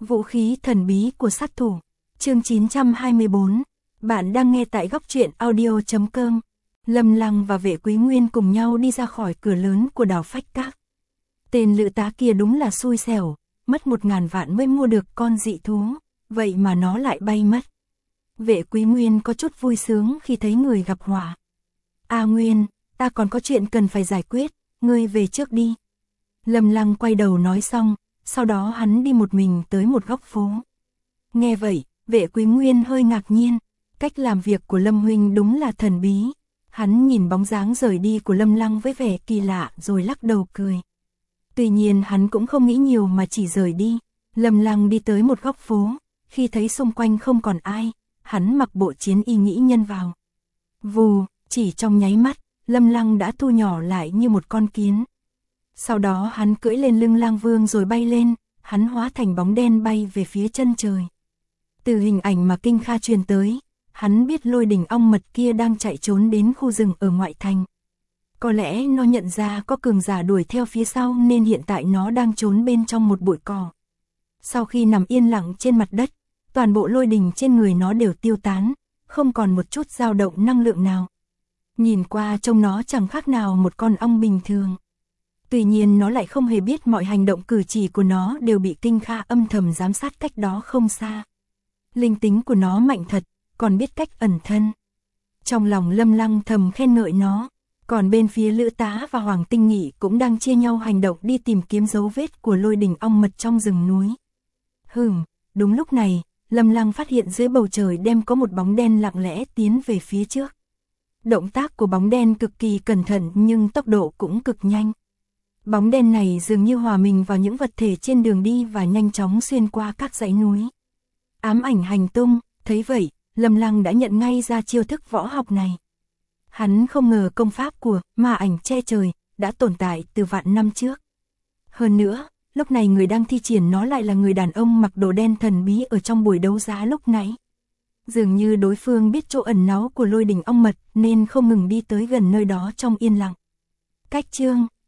Vũ khí thần bí của sát thủ. Chương 924. Bạn đang nghe tại góc truyện audio.com. Lâm Lăng và Vệ Quý Nguyên cùng nhau đi ra khỏi cửa lớn của đảo Phách Các. Tên lữ tá kia đúng là xui xẻo, mất 1000 vạn mới mua được con dị thú, vậy mà nó lại bay mất. Vệ Quý Nguyên có chút vui sướng khi thấy người gặp họa. A Nguyên, ta còn có chuyện cần phải giải quyết, ngươi về trước đi. Lâm Lăng quay đầu nói xong, sau đó hắn đi một mình tới một góc phố. Nghe vậy, Vệ Quý Nguyên hơi ngạc nhiên, cách làm việc của Lâm huynh đúng là thần bí. Hắn nhìn bóng dáng rời đi của Lâm Lăng với vẻ kỳ lạ rồi lắc đầu cười. Tuy nhiên hắn cũng không nghĩ nhiều mà chỉ rời đi. Lâm Lăng đi tới một góc phố, khi thấy xung quanh không còn ai, hắn mặc bộ chiến y nghĩ nhân vào. Vù, chỉ trong nháy mắt, Lâm Lăng đã thu nhỏ lại như một con kiến. Sau đó hắn cưỡi lên lưng Lang Vương rồi bay lên, hắn hóa thành bóng đen bay về phía chân trời. Từ hình ảnh mà Kinh Kha truyền tới, hắn biết Lôi Đình ong mật kia đang chạy trốn đến khu rừng ở ngoại thành. Có lẽ nó nhận ra có cường giả đuổi theo phía sau nên hiện tại nó đang trốn bên trong một bụi cỏ. Sau khi nằm yên lặng trên mặt đất, toàn bộ lôi đình trên người nó đều tiêu tán, không còn một chút dao động năng lượng nào. Nhìn qua trông nó chẳng khác nào một con ong bình thường. Tuy nhiên nó lại không hề biết mọi hành động cử chỉ của nó đều bị Kinh Kha âm thầm giám sát cách đó không xa. Linh tính của nó mạnh thật, còn biết cách ẩn thân. Trong lòng Lâm Lăng thầm khen ngợi nó, còn bên phía Lữ Tá và Hoàng Tinh Nghị cũng đang chia nhau hành động đi tìm kiếm dấu vết của Lôi Đình ong mật trong rừng núi. Đúng lúc này, Lâm Lăng phát hiện dưới bầu trời đêm có một bóng đen lặng lẽ tiến về phía trước. Động tác của bóng đen cực kỳ cẩn thận nhưng tốc độ cũng cực nhanh. Bóng đen này dường như hòa mình vào những vật thể trên đường đi và nhanh chóng xuyên qua các dãy núi. Ám ảnh hành tung, thấy vậy, Lâm Lăng đã nhận ngay ra chiêu thức võ học này. Hắn không ngờ công pháp của ma ảnh che trời đã tồn tại từ vạn năm trước. Hơn nữa, lúc này người đang thi triển nó lại là người đàn ông mặc đồ đen thần bí ở trong buổi đấu giá lúc nãy. Dường như đối phương biết chỗ ẩn náu của Lôi Đình ong mật nên không ngừng đi tới gần nơi đó trong yên lặng. Cách chương,